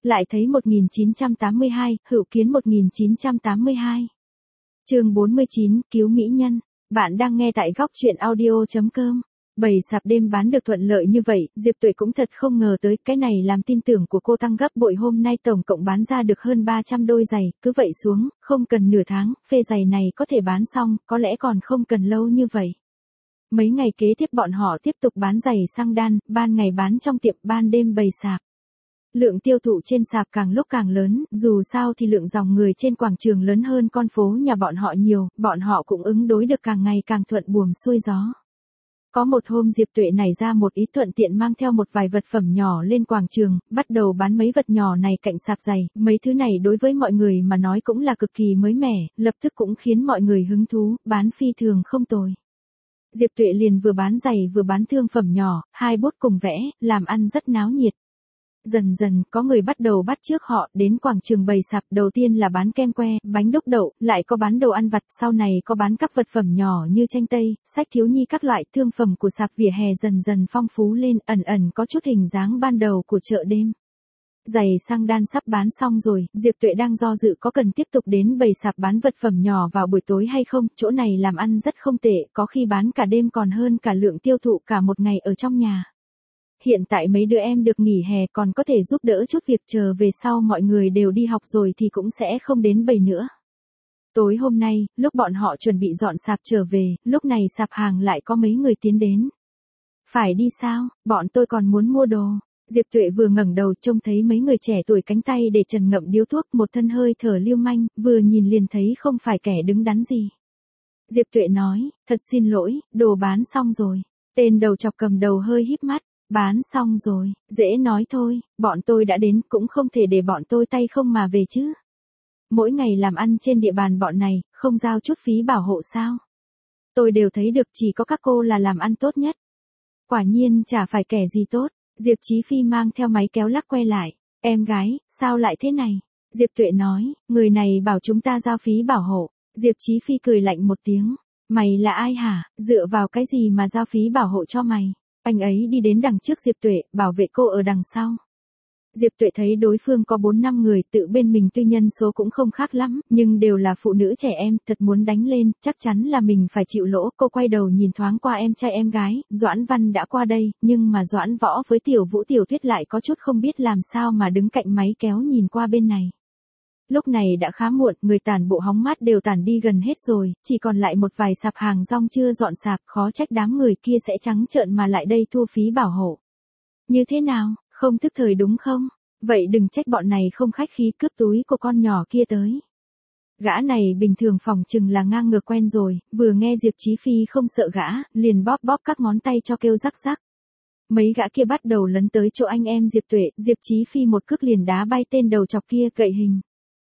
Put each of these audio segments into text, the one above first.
Lại thấy 1982, Hữu Kiến 1982. Chương 49, Cứu Mỹ Nhân. Bạn đang nghe tại góc truyện audio.com. Bày sạp đêm bán được thuận lợi như vậy, Diệp Tuệ cũng thật không ngờ tới, cái này làm tin tưởng của cô tăng gấp bội. Hôm nay tổng cộng bán ra được hơn 300 đôi giày, cứ vậy xuống, không cần nửa tháng, phê giày này có thể bán xong, có lẽ còn không cần lâu như vậy. Mấy ngày kế tiếp bọn họ tiếp tục bán giày sang đan, ban ngày bán trong tiệm, ban đêm bày sạp. Lượng tiêu thụ trên sạp càng lúc càng lớn, dù sao thì lượng dòng người trên quảng trường lớn hơn con phố nhà bọn họ nhiều, bọn họ cũng ứng đối được càng ngày càng thuận buồm xuôi gió. Có một hôm Diệp Tuệ nảy ra một ý thuận tiện mang theo một vài vật phẩm nhỏ lên quảng trường, bắt đầu bán mấy vật nhỏ này cạnh sạp giày, mấy thứ này đối với mọi người mà nói cũng là cực kỳ mới mẻ, lập tức cũng khiến mọi người hứng thú, bán phi thường không tồi. Diệp Tuệ liền vừa bán giày vừa bán thương phẩm nhỏ, hai bút cùng vẽ, làm ăn rất náo nhiệt. Dần dần, có người bắt đầu bắt chước họ, đến quảng trường bày sạp, đầu tiên là bán kem que, bánh đúc đậu, lại có bán đồ ăn vặt, sau này có bán các vật phẩm nhỏ như chanh tây, sách thiếu nhi các loại thương phẩm của sạp vỉa hè dần dần phong phú lên, ẩn ẩn có chút hình dáng ban đầu của chợ đêm. Giày sang đan sắp bán xong rồi, Diệp Tuệ đang do dự có cần tiếp tục đến bày sạp bán vật phẩm nhỏ vào buổi tối hay không, chỗ này làm ăn rất không tệ, có khi bán cả đêm còn hơn cả lượng tiêu thụ cả một ngày ở trong nhà. Hiện tại mấy đứa em được nghỉ hè còn có thể giúp đỡ chút việc, chờ về sau mọi người đều đi học rồi thì cũng sẽ không đến bày nữa. Tối hôm nay, lúc bọn họ chuẩn bị dọn sạp trở về, lúc này sạp hàng lại có mấy người tiến đến. Phải đi sao, bọn tôi còn muốn mua đồ. Diệp Tuệ vừa ngẩng đầu trông thấy mấy người trẻ tuổi cánh tay để trần ngậm điếu thuốc, một thân hơi thở lưu manh, vừa nhìn liền thấy không phải kẻ đứng đắn gì. Diệp Tuệ nói, thật xin lỗi, đồ bán xong rồi. Tên đầu chọc cầm đầu hơi híp mắt. Bán xong rồi, dễ nói thôi, bọn tôi đã đến, cũng không thể để bọn tôi tay không mà về chứ. Mỗi ngày làm ăn trên địa bàn bọn này, không giao chút phí bảo hộ sao? Tôi đều thấy được, chỉ có các cô là làm ăn tốt nhất. Quả nhiên chả phải kẻ gì tốt. Diệp Chí Phi mang theo máy kéo lắc quay lại. Em gái, sao lại thế này? Diệp Tuệ nói, người này bảo chúng ta giao phí bảo hộ. Diệp Chí Phi cười lạnh một tiếng. Mày là ai hả? Dựa vào cái gì mà giao phí bảo hộ cho mày? Anh ấy đi đến đằng trước Diệp Tuệ, bảo vệ cô ở đằng sau. Diệp Tuệ thấy đối phương có 4-5 người, tự bên mình tuy nhân số cũng không khác lắm, nhưng đều là phụ nữ trẻ em, thật muốn đánh lên, chắc chắn là mình phải chịu lỗ. Cô quay đầu nhìn thoáng qua em trai em gái, Doãn Văn đã qua đây, nhưng mà Doãn Võ với Tiểu Vũ Tiểu Tuyết lại có chút không biết làm sao mà đứng cạnh máy kéo nhìn qua bên này. Lúc này đã khá muộn, người tản bộ hóng mát đều tản đi gần hết rồi, chỉ còn lại một vài sạp hàng rong chưa dọn sạp, khó trách đám người kia sẽ trắng trợn mà lại đây thu phí bảo hộ. Như thế nào, không tức thời đúng không? Vậy đừng trách bọn này không khách khí cướp túi của con nhỏ kia tới. Gã này bình thường phỏng chừng là ngang ngược quen rồi, vừa nghe Diệp Chí Phi không sợ gã, liền bóp bóp các ngón tay cho kêu rắc rắc. Mấy gã kia bắt đầu lấn tới chỗ anh em Diệp Tuệ, Diệp Chí Phi một cước liền đá bay tên đầu chọc kia gậy hình.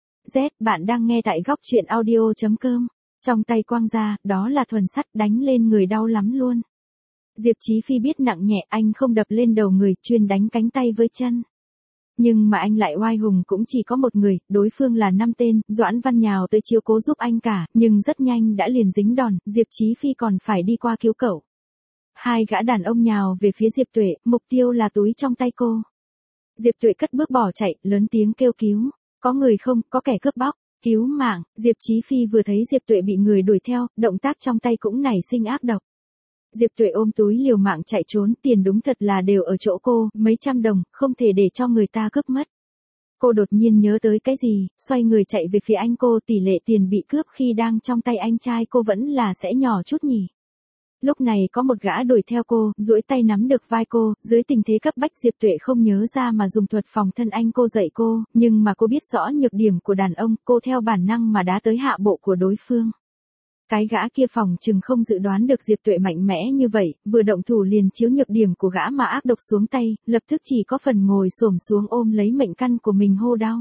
Z, bạn đang nghe tại góc truyện audio.com. Trong tay quăng ra, đó là thuần sắt, đánh lên người đau lắm luôn. Diệp Chí Phi biết nặng nhẹ, anh không đập lên đầu người, chuyên đánh cánh tay với chân. Nhưng mà anh lại oai hùng, cũng chỉ có một người, đối phương là 5 tên, Doãn Văn nhào tới chiếu cố giúp anh cả, nhưng rất nhanh đã liền dính đòn, Diệp Chí Phi còn phải đi qua cứu cậu. Hai gã đàn ông nhào về phía Diệp Tuệ, mục tiêu là túi trong tay cô. Diệp Tuệ cất bước bỏ chạy, lớn tiếng kêu cứu. Có người không, có kẻ cướp bóc, cứu mạng. Diệp Chí Phi vừa thấy Diệp Tuệ bị người đuổi theo, động tác trong tay cũng nảy sinh ác độc. Diệp Tuệ ôm túi liều mạng chạy trốn, tiền đúng thật là đều ở chỗ cô, mấy trăm đồng, không thể để cho người ta cướp mất. Cô đột nhiên nhớ tới cái gì, xoay người chạy về phía anh cô, tỷ lệ tiền bị cướp khi đang trong tay anh trai cô vẫn là sẽ nhỏ chút nhỉ. Lúc này có một gã đuổi theo cô, duỗi tay nắm được vai cô, dưới tình thế cấp bách Diệp Tuệ không nhớ ra mà dùng thuật phòng thân anh cô dạy cô, nhưng mà cô biết rõ nhược điểm của đàn ông, cô theo bản năng mà đá tới hạ bộ của đối phương. Cái gã kia phòng chừng không dự đoán được Diệp Tuệ mạnh mẽ như vậy, vừa động thủ liền chiếu nhược điểm của gã mà ác độc xuống tay, lập tức chỉ có phần ngồi xổm xuống ôm lấy mệnh căn của mình hô đau.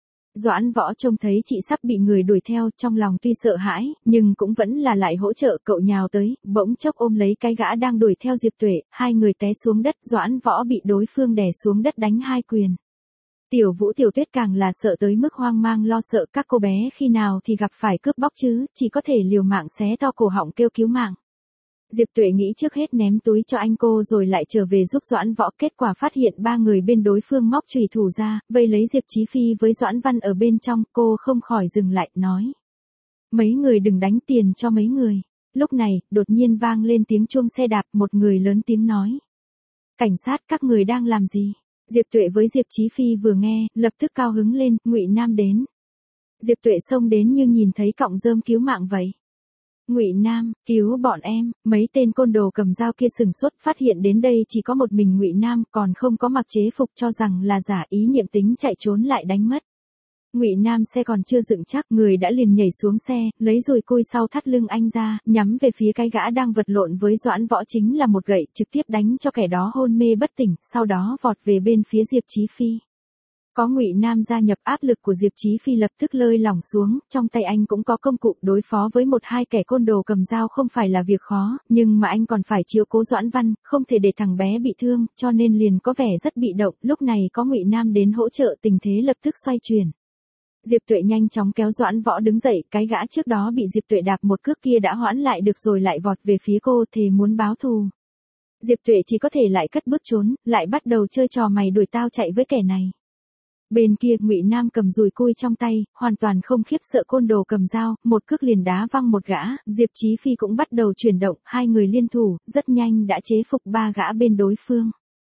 Doãn Võ trông thấy chị sắp bị người đuổi theo, trong lòng tuy sợ hãi, nhưng cũng vẫn là lại hỗ trợ, cậu nhào tới, bỗng chốc ôm lấy cái gã đang đuổi theo Diệp Tuệ, hai người té xuống đất, Doãn Võ bị đối phương đè xuống đất đánh 2 quyền. Tiểu Vũ Tiểu Tuyết càng là sợ tới mức hoang mang lo sợ, các cô bé khi nào thì gặp phải cướp bóc chứ, chỉ có thể liều mạng xé to cổ họng kêu cứu mạng. Diệp Tuệ nghĩ trước hết ném túi cho anh cô rồi lại trở về giúp Doãn Võ, kết quả phát hiện ba người bên đối phương móc chùy thủ ra, vây lấy Diệp Chí Phi với Doãn Văn ở bên trong, cô không khỏi dừng lại, nói. Mấy người đừng đánh tiền cho mấy người. Lúc này, đột nhiên vang lên tiếng chuông xe đạp, một người lớn tiếng nói. Cảnh sát, các người đang làm gì? Diệp Tuệ với Diệp Chí Phi vừa nghe, lập tức cao hứng lên, Ngụy Nam đến. Diệp Tuệ xông đến như nhìn thấy cọng rơm cứu mạng vậy. Ngụy Nam, cứu bọn em. Mấy tên côn đồ cầm dao kia sừng sốt, phát hiện đến đây chỉ có một mình Ngụy Nam, còn không có mặc chế phục, cho rằng là giả, ý niệm tính chạy trốn lại đánh mất. Ngụy Nam xe còn chưa dựng chắc, người đã liền nhảy xuống xe, lấy dùi cui sau thắt lưng anh ra, nhắm về phía cái gã đang vật lộn với Doãn Võ, chính là một gậy, trực tiếp đánh cho kẻ đó hôn mê bất tỉnh, sau đó vọt về bên phía Diệp Chí Phi. Có Ngụy Nam gia nhập, áp lực của Diệp Chí Phi lập tức lơi lỏng xuống, trong tay anh cũng có công cụ, đối phó với một hai kẻ côn đồ cầm dao không phải là việc khó, nhưng mà anh còn phải chiếu cố Doãn Văn, không thể để thằng bé bị thương, cho nên liền có vẻ rất bị động. Lúc này có Ngụy Nam đến hỗ trợ, tình thế lập tức xoay chuyển. Diệp Tuệ nhanh chóng kéo Doãn Võ đứng dậy, cái gã trước đó bị Diệp Tuệ đạp một cước kia đã hoãn lại được rồi lại vọt về phía cô, thề muốn báo thù. Diệp Tuệ chỉ có thể lại cất bước trốn, lại bắt đầu chơi trò mày đuổi tao chạy với kẻ này. Bên kia, Ngụy Nam cầm dùi cui trong tay, hoàn toàn không khiếp sợ côn đồ cầm dao, một cước liền đá văng một gã, Diệp Chí Phi cũng bắt đầu chuyển động, hai người liên thủ, rất nhanh đã chế phục ba gã bên đối phương.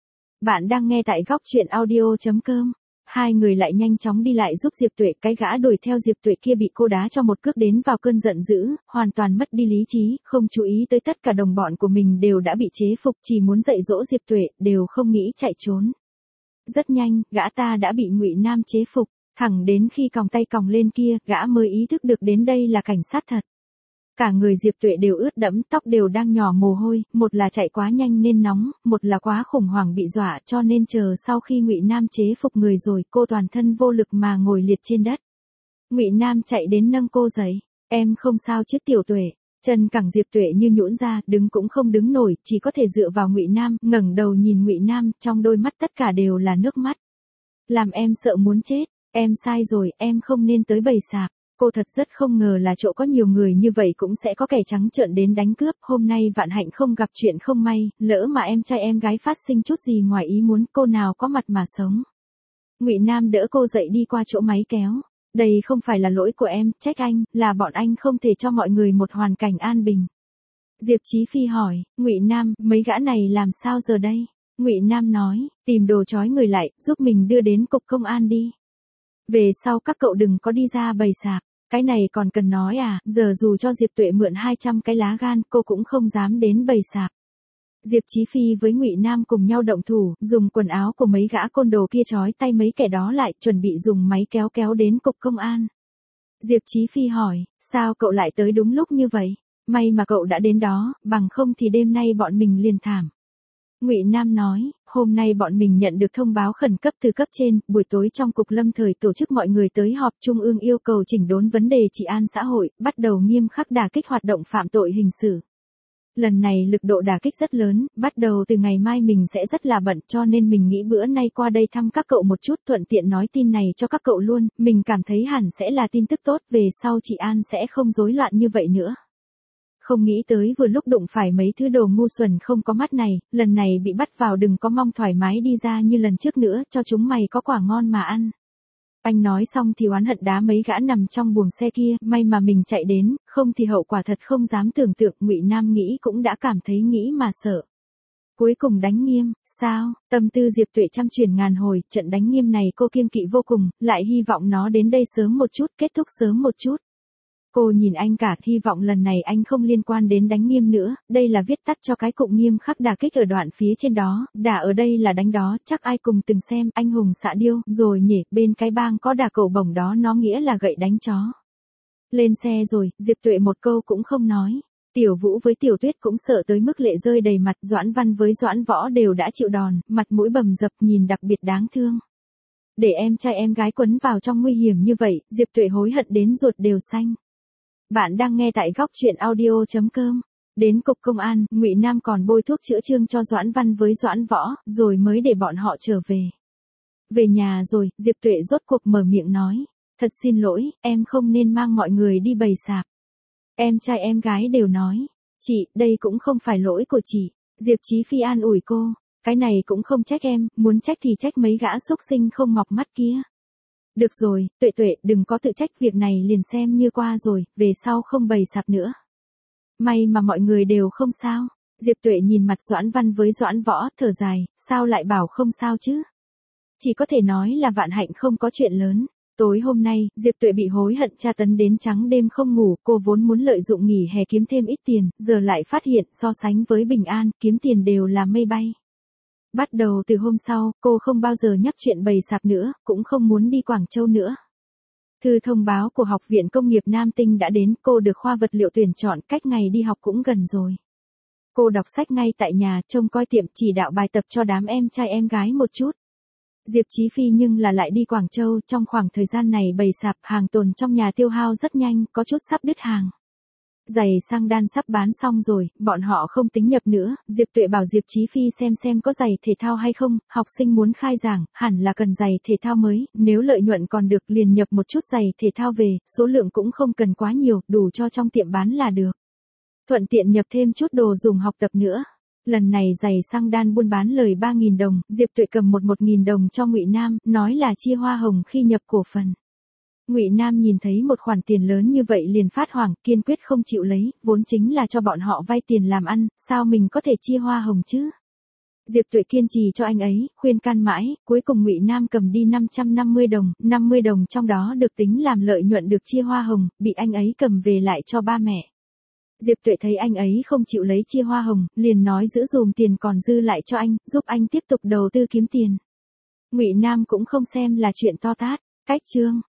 Bạn đang nghe tại góc truyện audio.com. Hai người lại nhanh chóng đi lại giúp Diệp Tuệ, cái gã đuổi theo Diệp Tuệ kia bị cô đá cho một cước đến vào cơn giận dữ, hoàn toàn mất đi lý trí, không chú ý tới tất cả đồng bọn của mình đều đã bị chế phục, chỉ muốn dạy dỗ Diệp Tuệ, đều không nghĩ chạy trốn. Rất nhanh, gã ta đã bị Ngụy Nam chế phục, thẳng đến khi còng tay còng lên kia, gã mới ý thức được đến đây là cảnh sát thật. Cả người Diệp Tuệ đều ướt đẫm, tóc đều đang nhỏ mồ hôi, một là chạy quá nhanh nên nóng, một là quá khủng hoảng bị dọa, cho nên chờ sau khi Ngụy Nam chế phục người rồi, cô toàn thân vô lực mà ngồi liệt trên đất. Ngụy Nam chạy đến nâng cô dậy, em không sao chứ Tiểu Tuệ. Chân cẳng Diệp Tuệ như nhũn ra, đứng cũng không đứng nổi, chỉ có thể dựa vào Ngụy Nam, ngẩng đầu nhìn Ngụy Nam, trong đôi mắt tất cả đều là nước mắt. Làm em sợ muốn chết, em sai rồi, em không nên tới bầy sạp. Cô thật rất không ngờ là chỗ có nhiều người như vậy cũng sẽ có kẻ trắng trợn đến đánh cướp, hôm nay vạn hạnh không gặp chuyện không may, lỡ mà em trai em gái phát sinh chút gì ngoài ý muốn, cô nào có mặt mà sống. Ngụy Nam đỡ cô dậy đi qua chỗ máy kéo. Đây không phải là lỗi của em, trách anh, là bọn anh không thể cho mọi người một hoàn cảnh an bình. Diệp Chí Phi hỏi, Ngụy Nam, mấy gã này làm sao giờ đây? Ngụy Nam nói, tìm đồ trói người lại, giúp mình đưa đến cục công an đi. Về sau các cậu đừng có đi ra bầy sạp, cái này còn cần nói à, giờ dù cho Diệp Tuệ mượn 200 cái lá gan, cô cũng không dám đến bầy sạp. Diệp Chí Phi với Ngụy Nam cùng nhau động thủ, dùng quần áo của mấy gã côn đồ kia trói tay mấy kẻ đó lại, chuẩn bị dùng máy kéo kéo đến cục công an. Diệp Chí Phi hỏi, sao cậu lại tới đúng lúc như vậy? May mà cậu đã đến đó, bằng không thì đêm nay bọn mình liền thảm. Ngụy Nam nói, hôm nay bọn mình nhận được thông báo khẩn cấp từ cấp trên, buổi tối trong cục lâm thời tổ chức mọi người tới họp trung ương yêu cầu chỉnh đốn vấn đề trị an xã hội, bắt đầu nghiêm khắc đả kích hoạt động phạm tội hình sự. Lần này lực độ đả kích rất lớn, bắt đầu từ ngày mai mình sẽ rất là bận, cho nên mình nghĩ bữa nay qua đây thăm các cậu một chút, thuận tiện nói tin này cho các cậu luôn, mình cảm thấy hẳn sẽ là tin tức tốt, về sau trị an sẽ không rối loạn như vậy nữa. Không nghĩ tới vừa lúc đụng phải mấy thứ đồ ngu xuẩn không có mắt này, lần này bị bắt vào đừng có mong thoải mái đi ra như lần trước nữa, cho chúng mày có quả ngon mà ăn. Anh nói xong thì oán hận đá mấy gã nằm trong buồng xe kia, may mà mình chạy đến, không thì hậu quả thật không dám tưởng tượng. Ngụy Nam nghĩ cũng đã cảm thấy nghĩ mà sợ. Cuối cùng đánh nghiêm, sao? Tâm tư Diệp Tuệ trăm chuyển ngàn hồi, trận đánh nghiêm này cô kiêng kỵ vô cùng, lại hy vọng nó đến đây sớm một chút, kết thúc sớm một chút. Cô nhìn anh cả, hy vọng lần này anh không liên quan đến đánh nghiêm nữa, đây là viết tắt cho cái cụm nghiêm khắc đả kích ở đoạn phía trên đó, đả ở đây là đánh đó, chắc ai cùng từng xem anh hùng xạ điêu, rồi nhỉ, bên cái bang có đả cậu bổng đó nó nghĩa là gậy đánh chó. Lên xe rồi, Diệp Tuệ một câu cũng không nói. Tiểu Vũ với Tiểu Tuyết cũng sợ tới mức lệ rơi đầy mặt, Doãn Văn với Doãn Võ đều đã chịu đòn, mặt mũi bầm dập nhìn đặc biệt đáng thương. Để em trai em gái quấn vào trong nguy hiểm như vậy, Diệp Tuệ hối hận đến ruột đều xanh. Bạn đang nghe tại góc truyện audio.com. Đến cục công an, Ngụy Nam còn bôi thuốc chữa chương cho Doãn Văn với Doãn Võ, rồi mới để bọn họ trở về. Về nhà rồi, Diệp Tuệ rốt cuộc mở miệng nói. Thật xin lỗi, em không nên mang mọi người đi bầy sạp. Em trai em gái đều nói. Chị, đây cũng không phải lỗi của chị. Diệp Chí Phi an ủi cô. Cái này cũng không trách em, muốn trách thì trách mấy gã xúc sinh không mọc mắt kia. Được rồi, Tuệ Tuệ, đừng có tự trách, việc này liền xem như qua rồi, về sau không bày sạp nữa. May mà mọi người đều không sao. Diệp Tuệ nhìn mặt Doãn Văn với Doãn Võ, thở dài, sao lại bảo không sao chứ? Chỉ có thể nói là vạn hạnh không có chuyện lớn. Tối hôm nay, Diệp Tuệ bị hối hận tra tấn đến trắng đêm không ngủ, cô vốn muốn lợi dụng nghỉ hè kiếm thêm ít tiền, giờ lại phát hiện so sánh với Bình An, kiếm tiền đều là mây bay. Bắt đầu từ hôm sau, cô không bao giờ nhắc chuyện bày sạp nữa, cũng không muốn đi Quảng Châu nữa. Thư thông báo của Học viện Công nghiệp Nam Tinh đã đến, cô được khoa vật liệu tuyển chọn, cách ngày đi học cũng gần rồi. Cô đọc sách ngay tại nhà, trông coi tiệm, chỉ đạo bài tập cho đám em trai em gái một chút. Diệp Chí Phi nhưng là lại đi Quảng Châu, trong khoảng thời gian này bày sạp, hàng tồn trong nhà tiêu hao rất nhanh, có chút sắp đứt hàng. Giày sang đan sắp bán xong rồi, bọn họ không tính nhập nữa, Diệp Tuệ bảo Diệp Chí Phi xem có giày thể thao hay không, học sinh muốn khai giảng, hẳn là cần giày thể thao mới, nếu lợi nhuận còn được liền nhập một chút giày thể thao về, số lượng cũng không cần quá nhiều, đủ cho trong tiệm bán là được. Thuận tiện nhập thêm chút đồ dùng học tập nữa. Lần này giày sang đan buôn bán lời 3.000 đồng, Diệp Tuệ cầm 1.000 đồng cho Ngụy Nam, nói là chia hoa hồng khi nhập cổ phần. Ngụy Nam nhìn thấy một khoản tiền lớn như vậy liền phát hoảng, kiên quyết không chịu lấy, vốn chính là cho bọn họ vay tiền làm ăn, sao mình có thể chia hoa hồng chứ? Diệp Tuệ kiên trì cho anh ấy, khuyên can mãi, cuối cùng Ngụy Nam cầm đi 550 đồng, 50 đồng trong đó được tính làm lợi nhuận được chia hoa hồng, bị anh ấy cầm về lại cho ba mẹ. Diệp Tuệ thấy anh ấy không chịu lấy chia hoa hồng, liền nói giữ dùm tiền còn dư lại cho anh, giúp anh tiếp tục đầu tư kiếm tiền. Ngụy Nam cũng không xem là chuyện to tát, cách chương.